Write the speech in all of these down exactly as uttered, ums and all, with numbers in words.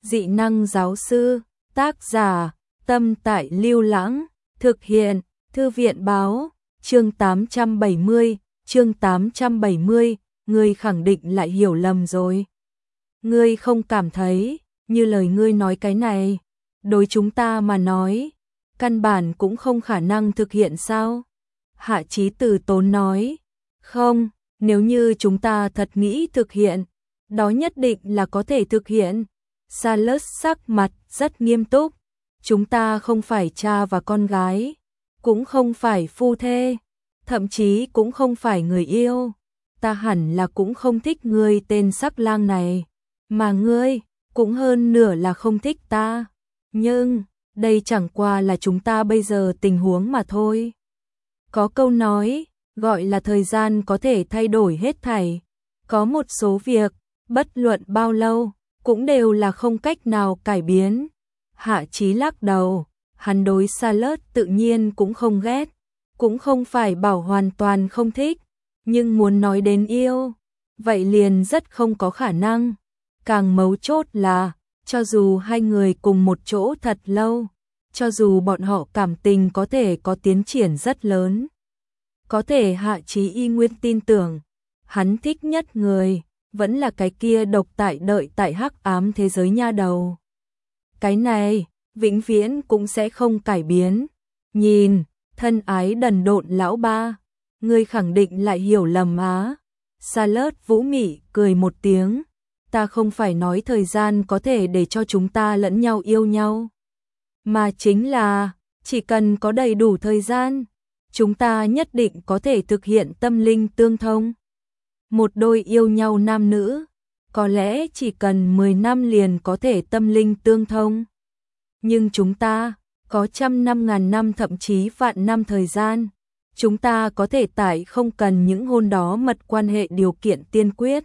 Dị năng giáo sư, tác giả, Tâm Tại Lưu Lãng, thực hiện, Thư viện báo, chương tám trăm bảy mươi, chương tám trăm bảy mươi, ngươi khẳng định lại hiểu lầm rồi. Ngươi không cảm thấy, như lời ngươi nói cái này, đối chúng ta mà nói, căn bản cũng không khả năng thực hiện sao? Hạ Chí Từ tốn nói, không, nếu như chúng ta thật nghĩ thực hiện, đó nhất định là có thể thực hiện. Salus sắc mặt rất nghiêm túc, chúng ta không phải cha và con gái, cũng không phải phu thê, thậm chí cũng không phải người yêu. Ta hẳn là cũng không thích ngươi tên sắc lang này, mà ngươi cũng hơn nửa là không thích ta. Nhưng, đây chẳng qua là chúng ta bây giờ tình huống mà thôi. Có câu nói, gọi là thời gian có thể thay đổi hết thảy. Có một số việc, bất luận bao lâu, cũng đều là không cách nào cải biến. Hạ Chí lắc đầu, hắn đối Salus tự nhiên cũng không ghét, cũng không phải bảo hoàn toàn không thích, nhưng muốn nói đến yêu, vậy liền rất không có khả năng. Càng mấu chốt là, cho dù hai người cùng một chỗ thật lâu, cho dù bọn họ cảm tình có thể có tiến triển rất lớn, có thể Hạ Chí y nguyên tin tưởng, hắn thích nhất người, vẫn là cái kia độc tại đợi tại hắc ám thế giới nha đầu. Cái này, vĩnh viễn cũng sẽ không cải biến. Nhìn, thân ái đần độn lão ba, ngươi khẳng định lại hiểu lầm á. Salus vũ mị cười một tiếng, ta không phải nói thời gian có thể để cho chúng ta lẫn nhau yêu nhau, mà chính là, chỉ cần có đầy đủ thời gian, chúng ta nhất định có thể thực hiện tâm linh tương thông. Một đôi yêu nhau nam nữ, có lẽ chỉ cần mười năm liền có thể tâm linh tương thông. Nhưng chúng ta, có trăm năm ngàn năm thậm chí vạn năm thời gian, chúng ta có thể tại không cần những hôn đó mật quan hệ điều kiện tiên quyết,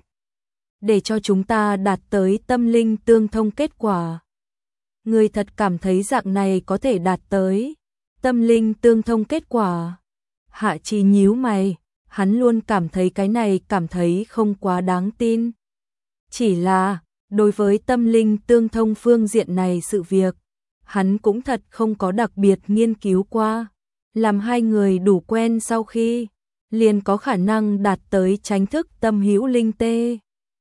để cho chúng ta đạt tới tâm linh tương thông kết quả. Người thật cảm thấy dạng này có thể đạt tới tâm linh tương thông kết quả? Hạ Chí nhíu mày, hắn luôn cảm thấy cái này cảm thấy không quá đáng tin. Chỉ là, đối với tâm linh tương thông phương diện này sự việc, hắn cũng thật không có đặc biệt nghiên cứu qua. Làm hai người đủ quen sau khi, liền có khả năng đạt tới chánh thức tâm hữu linh tê.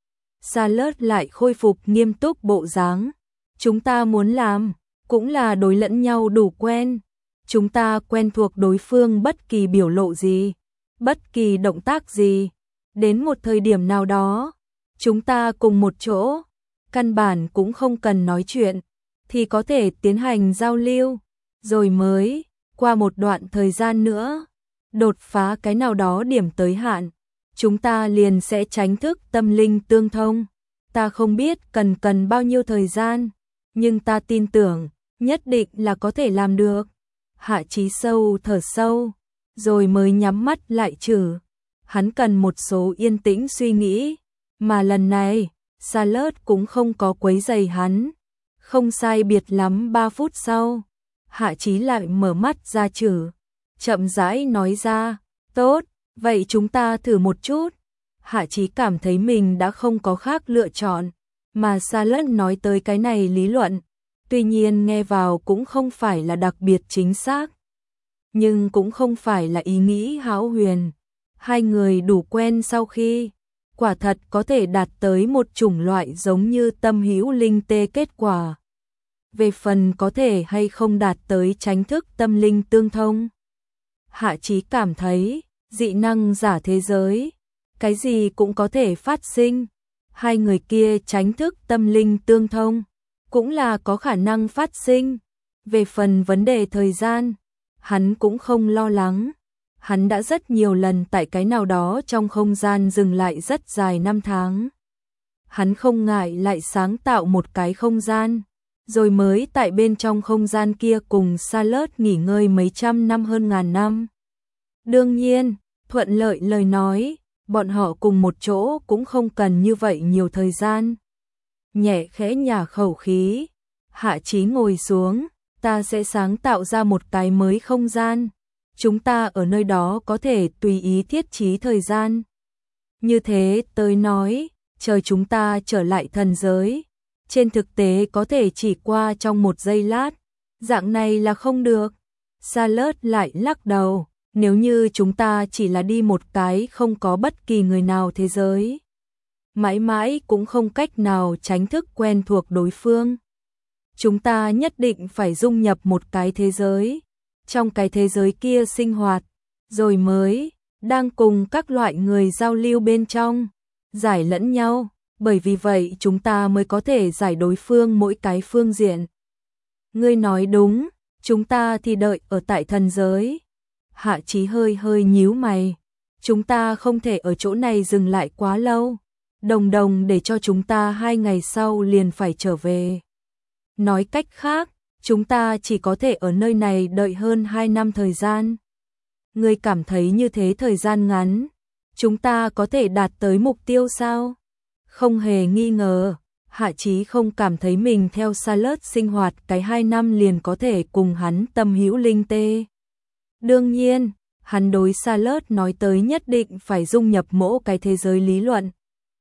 Salus lại khôi phục nghiêm túc bộ dáng. Chúng ta muốn làm, cũng là đối lẫn nhau đủ quen. Chúng ta quen thuộc đối phương bất kỳ biểu lộ gì, bất kỳ động tác gì. Đến một thời điểm nào đó, chúng ta cùng một chỗ, căn bản cũng không cần nói chuyện, thì có thể tiến hành giao lưu, rồi mới, qua một đoạn thời gian nữa, đột phá cái nào đó điểm tới hạn, chúng ta liền sẽ tránh thức tâm linh tương thông. Ta không biết cần cần bao nhiêu thời gian, nhưng ta tin tưởng, nhất định là có thể làm được. Hạ Chí sâu thở sâu, rồi mới nhắm mắt lại trừ. Hắn cần một số yên tĩnh suy nghĩ, mà lần này, Salus cũng không có quấy rầy hắn. Không sai biệt lắm ba phút sau, Hạ Chí lại mở mắt ra trừ, chậm rãi nói ra, tốt, vậy chúng ta thử một chút. Hạ Chí cảm thấy mình đã không có khác lựa chọn, mà Salus nói tới cái này lý luận, tuy nhiên nghe vào cũng không phải là đặc biệt chính xác, nhưng cũng không phải là ý nghĩ hão huyền. Hai người đủ quen sau khi, quả thật có thể đạt tới một chủng loại giống như tâm hữu linh tê kết quả. Về phần có thể hay không đạt tới chánh thức tâm linh tương thông, Hạ Chí cảm thấy, dị năng giả thế giới, cái gì cũng có thể phát sinh. Hai người kia chánh thức tâm linh tương thông, cũng là có khả năng phát sinh. Về phần vấn đề thời gian, hắn cũng không lo lắng. Hắn đã rất nhiều lần tại cái nào đó trong không gian dừng lại rất dài năm tháng. Hắn không ngại lại sáng tạo một cái không gian, rồi mới tại bên trong không gian kia cùng Salus nghỉ ngơi mấy trăm năm hơn ngàn năm. Đương nhiên, thuận lợi lời nói, bọn họ cùng một chỗ cũng không cần như vậy nhiều thời gian. Nhẹ khẽ nhả khẩu khí, Hạ Chí ngồi xuống, ta sẽ sáng tạo ra một cái mới không gian. Chúng ta ở nơi đó có thể tùy ý thiết trí thời gian. Như thế tới nói, chờ chúng ta trở lại thần giới, trên thực tế có thể chỉ qua trong một giây lát, dạng này là không được. Charlotte lại lắc đầu, nếu như chúng ta chỉ là đi một cái không có bất kỳ người nào thế giới, mãi mãi cũng không cách nào tránh thức quen thuộc đối phương. Chúng ta nhất định phải dung nhập một cái thế giới, trong cái thế giới kia sinh hoạt, rồi mới đang cùng các loại người giao lưu bên trong, giải lẫn nhau, bởi vì vậy chúng ta mới có thể giải đối phương mỗi cái phương diện. Ngươi nói đúng, chúng ta thì đợi ở tại thần giới. Hạ Chí hơi hơi nhíu mày, chúng ta không thể ở chỗ này dừng lại quá lâu, đồng đồng để cho chúng ta hai ngày sau liền phải trở về. Nói cách khác, chúng ta chỉ có thể ở nơi này đợi hơn hai năm thời gian. Ngươi cảm thấy như thế thời gian ngắn, chúng ta có thể đạt tới mục tiêu sao? Không hề nghi ngờ, Hạ Chí không cảm thấy mình theo Charlotte sinh hoạt cái hai năm liền có thể cùng hắn tâm hữu linh tê. Đương nhiên, hắn đối Charlotte nói tới nhất định phải dung nhập mỗi cái thế giới lý luận.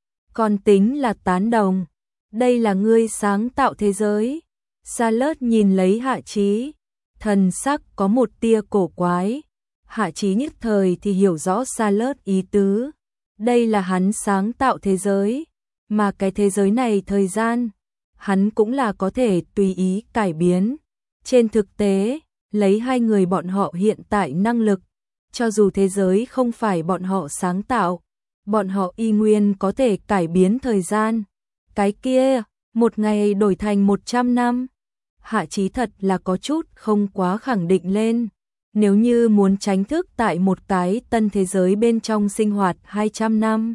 Còn tính là tán đồng, đây là ngươi sáng tạo thế giới. Charlotte nhìn lấy Hạ Chí, thần sắc có một tia cổ quái. Hạ Chí nhất thời thì hiểu rõ Charlotte ý tứ. Đây là hắn sáng tạo thế giới, mà cái thế giới này thời gian, hắn cũng là có thể tùy ý cải biến. Trên thực tế, lấy hai người bọn họ hiện tại năng lực, cho dù thế giới không phải bọn họ sáng tạo, bọn họ y nguyên có thể cải biến thời gian. Cái kia, một ngày đổi thành một trăm năm. Hạ Chí thật là có chút không quá khẳng định lên. Nếu như muốn tránh thức tại một cái tân thế giới bên trong sinh hoạt hai trăm năm,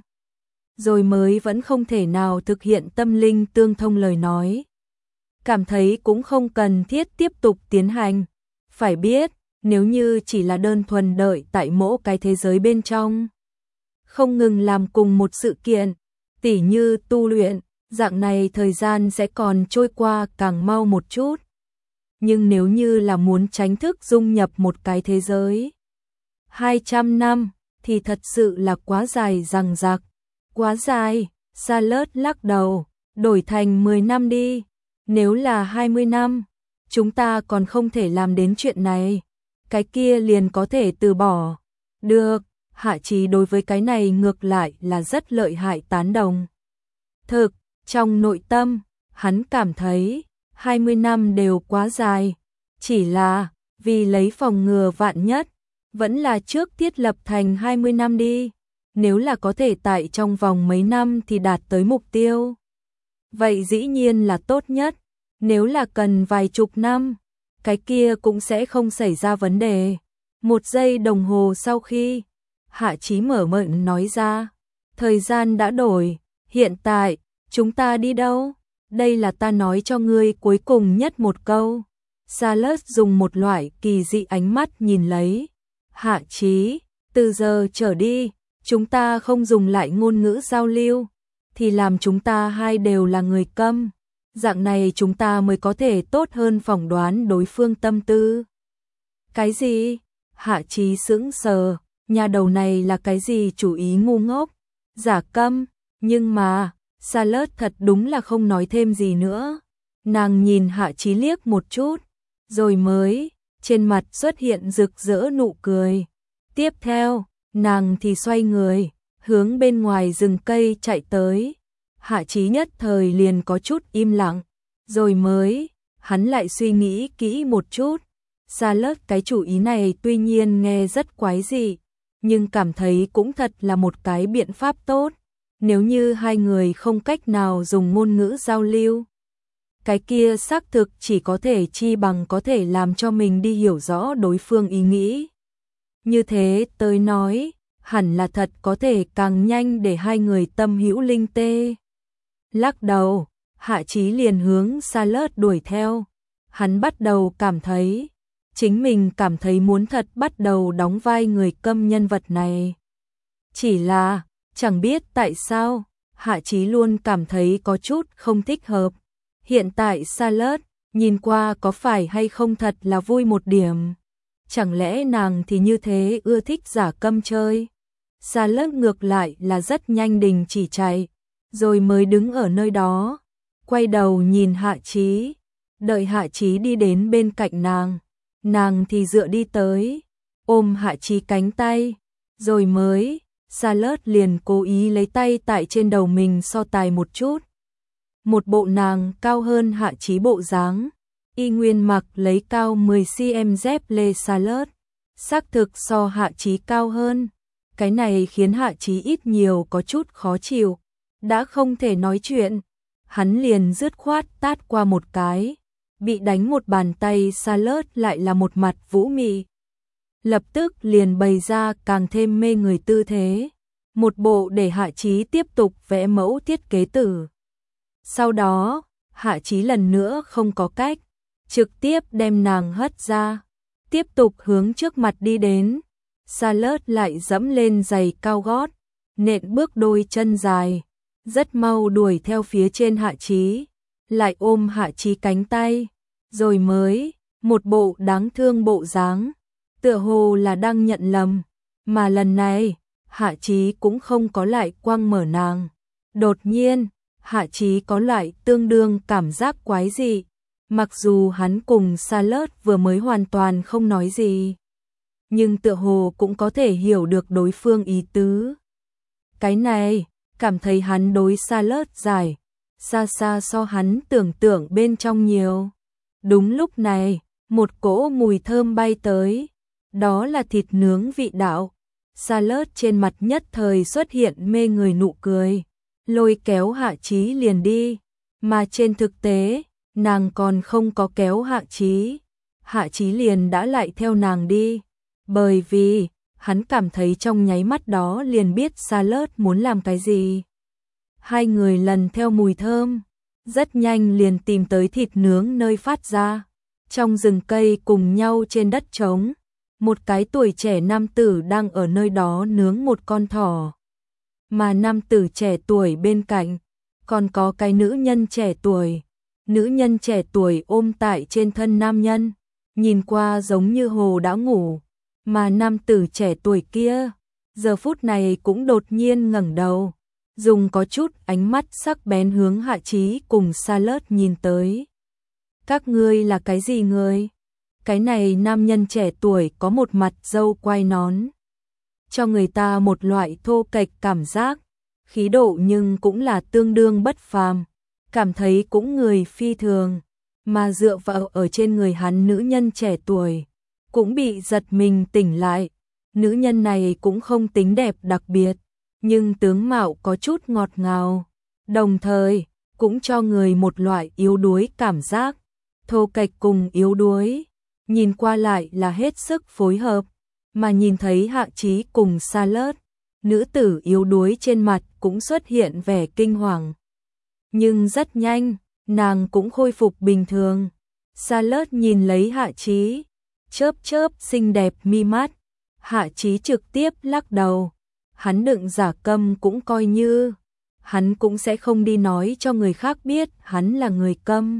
rồi mới vẫn không thể nào thực hiện tâm linh tương thông lời nói, cảm thấy cũng không cần thiết tiếp tục tiến hành. Phải biết, nếu như chỉ là đơn thuần đợi tại mỗi cái thế giới bên trong, không ngừng làm cùng một sự kiện, tỉ như tu luyện, dạng này thời gian sẽ còn trôi qua càng mau một chút. Nhưng nếu như là muốn tránh thức dung nhập một cái thế giới hai trăm năm thì thật sự là quá dài dằng dặc, quá dài. Charlotte lắc đầu, đổi thành mười năm đi. Nếu là hai mươi năm, chúng ta còn không thể làm đến chuyện này, cái kia liền có thể từ bỏ. Được, Hạ Chí đối với cái này ngược lại là rất lợi hại tán đồng. Thực, trong nội tâm, hắn cảm thấy hai mươi năm đều quá dài, chỉ là vì lấy phòng ngừa vạn nhất, vẫn là trước thiết lập thành hai mươi năm đi. Nếu là có thể tại trong vòng mấy năm thì đạt tới mục tiêu, vậy dĩ nhiên là tốt nhất. Nếu là cần vài chục năm, cái kia cũng sẽ không xảy ra vấn đề. Một giây đồng hồ sau khi Hạ Chí mở miệng nói ra, thời gian đã đổi, hiện tại chúng ta đi đâu? Đây là ta nói cho ngươi cuối cùng nhất một câu. Charlotte dùng một loại kỳ dị ánh mắt nhìn lấy Hạ Chí, từ giờ trở đi, chúng ta không dùng lại ngôn ngữ giao lưu, thì làm chúng ta hai đều là người câm. Dạng này chúng ta mới có thể tốt hơn phỏng đoán đối phương tâm tư. Cái gì? Hạ Chí sững sờ, nhà đầu này là cái gì chủ ý ngu ngốc, giả câm, nhưng mà Charlotte thật đúng là không nói thêm gì nữa. Nàng nhìn Hạ Chí liếc một chút, rồi mới trên mặt xuất hiện rực rỡ nụ cười. Tiếp theo, nàng thì xoay người, hướng bên ngoài rừng cây chạy tới. Hạ Chí nhất thời liền có chút im lặng, rồi mới, hắn lại suy nghĩ kỹ một chút. Charlotte cái chủ ý này tuy nhiên nghe rất quái dị, nhưng cảm thấy cũng thật là một cái biện pháp tốt. Nếu như hai người không cách nào dùng ngôn ngữ giao lưu, cái kia xác thực chỉ có thể chi bằng có thể làm cho mình đi hiểu rõ đối phương ý nghĩ. Như thế tới nói, hẳn là thật có thể càng nhanh để hai người tâm hữu linh tê. Lắc đầu, Hạ Chí liền hướng Charlotte đuổi theo. Hắn bắt đầu cảm thấy, chính mình cảm thấy muốn thật bắt đầu đóng vai người câm nhân vật này. Chỉ là, chẳng biết tại sao, Hạ Chí luôn cảm thấy có chút không thích hợp. Hiện tại Charlotte, nhìn qua có phải hay không thật là vui một điểm. Chẳng lẽ nàng thì như thế ưa thích giả câm chơi? Charlotte ngược lại là rất nhanh đình chỉ chạy, rồi mới đứng ở nơi đó. quay đầu nhìn Hạ Chí, đợi Hạ Chí đi đến bên cạnh nàng, nàng thì dựa đi tới, ôm Hạ Chí cánh tay, rồi mới, Charlotte liền cố ý lấy tay tại trên đầu mình so tài một chút. Một bộ nàng cao hơn Hạ Chí bộ dáng, y nguyên mặc lấy cao mười xăng-ti-mét dép lê Charlotte, xác thực so Hạ Chí cao hơn. Cái này khiến Hạ Chí ít nhiều có chút khó chịu, đã không thể nói chuyện, hắn liền dứt khoát tát qua một cái, bị đánh một bàn tay Charlotte lại là một mặt vũ mị. Lập tức liền bày ra càng thêm mê người tư thế, một bộ để Hạ Chí tiếp tục vẽ mẫu thiết kế tử. Sau đó, Hạ Chí lần nữa không có cách, trực tiếp đem nàng hất ra, tiếp tục hướng trước mặt đi đến. Charlotte lại dẫm lên giày cao gót, nện bước đôi chân dài, rất mau đuổi theo phía trên Hạ Chí, lại ôm Hạ Chí cánh tay, rồi mới, một bộ đáng thương bộ dáng, tựa hồ là đang nhận lầm, mà lần này, Hạ Chí cũng không có lại quăng mở nàng. Đột nhiên, Hạ Chí có lại tương đương cảm giác quái dị, mặc dù hắn cùng Charlotte vừa mới hoàn toàn không nói gì, nhưng tựa hồ cũng có thể hiểu được đối phương ý tứ. Cái này, cảm thấy hắn đối Charlotte giải, xa xa so hắn tưởng tượng bên trong nhiều. Đúng lúc này, một cỗ mùi thơm bay tới, đó là thịt nướng vị đạo. Charlotte trên mặt nhất thời xuất hiện mê người nụ cười, lôi kéo Hạ Chí liền đi, mà trên thực tế, nàng còn không có kéo Hạ Chí, Hạ Chí liền đã lại theo nàng đi, bởi vì, hắn cảm thấy trong nháy mắt đó liền biết Charlotte muốn làm cái gì. Hai người lần theo mùi thơm, rất nhanh liền tìm tới thịt nướng nơi phát ra, trong rừng cây cùng nhau trên đất trống, một cái tuổi trẻ nam tử đang ở nơi đó nướng một con thỏ. Mà nam tử trẻ tuổi bên cạnh, còn có cái nữ nhân trẻ tuổi. Nữ nhân trẻ tuổi ôm tại trên thân nam nhân, nhìn qua giống như hồ đã ngủ, mà nam tử trẻ tuổi kia, giờ phút này cũng đột nhiên ngẩng đầu, dùng có chút ánh mắt sắc bén hướng Hạ Chí cùng Charlotte nhìn tới. Các ngươi là cái gì người? Cái này nam nhân trẻ tuổi có một mặt râu quai nón, cho người ta một loại thô kệch cảm giác, khí độ nhưng cũng là tương đương bất phàm, cảm thấy cũng người phi thường, mà dựa vào ở trên người hắn nữ nhân trẻ tuổi, cũng bị giật mình tỉnh lại. Nữ nhân này cũng không tính đẹp đặc biệt, nhưng tướng mạo có chút ngọt ngào, đồng thời cũng cho người một loại yếu đuối cảm giác, thô kệch cùng yếu đuối, nhìn qua lại là hết sức phối hợp, mà nhìn thấy Hạ Chí cùng Charlotte, nữ tử yếu đuối trên mặt cũng xuất hiện vẻ kinh hoàng. Nhưng rất nhanh, nàng cũng khôi phục bình thường. Charlotte nhìn lấy Hạ Chí, chớp chớp xinh đẹp mi mắt. Hạ Chí trực tiếp lắc đầu. Hắn đừng giả câm cũng coi như, hắn cũng sẽ không đi nói cho người khác biết hắn là người câm.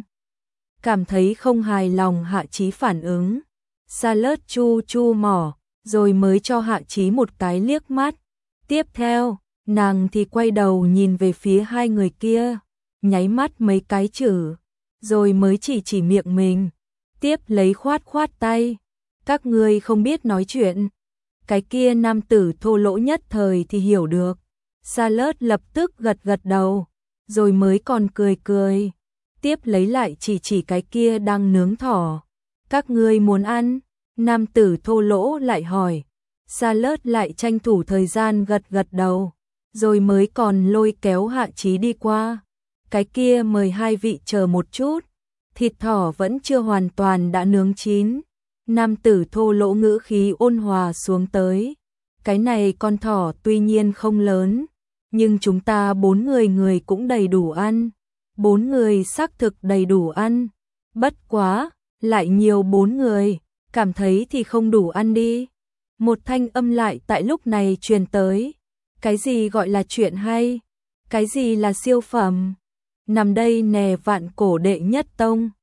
Cảm thấy không hài lòng Hạ Chí phản ứng, Charlotte chu chu mỏ, rồi mới cho Hạ Chí một cái liếc mắt. Tiếp theo, nàng thì quay đầu nhìn về phía hai người kia, nháy mắt mấy cái chữ, rồi mới chỉ chỉ miệng mình, tiếp lấy khoát khoát tay. Các ngươi không biết nói chuyện. Cái kia nam tử thô lỗ nhất thời thì hiểu được. Charlotte lập tức gật gật đầu, rồi mới còn cười cười. Tiếp lấy lại chỉ chỉ cái kia đang nướng thỏ. Các ngươi muốn ăn? Nam tử thô lỗ lại hỏi. Charlotte lại tranh thủ thời gian gật gật đầu, rồi mới còn lôi kéo Hạ Chí đi qua. Cái kia mời hai vị chờ một chút, thịt thỏ vẫn chưa hoàn toàn đã nướng chín. Nam tử thô lỗ ngữ khí ôn hòa xuống tới. Cái này con thỏ tuy nhiên không lớn, nhưng chúng ta bốn người người cũng đầy đủ ăn. Bốn người xác thực đầy đủ ăn. Bất quá, lại nhiều bốn người, cảm thấy thì không đủ ăn đi. Một thanh âm lại tại lúc này truyền tới. Cái gì gọi là chuyện hay? Cái gì là siêu phẩm? Nằm đây nè vạn cổ đệ nhất tông.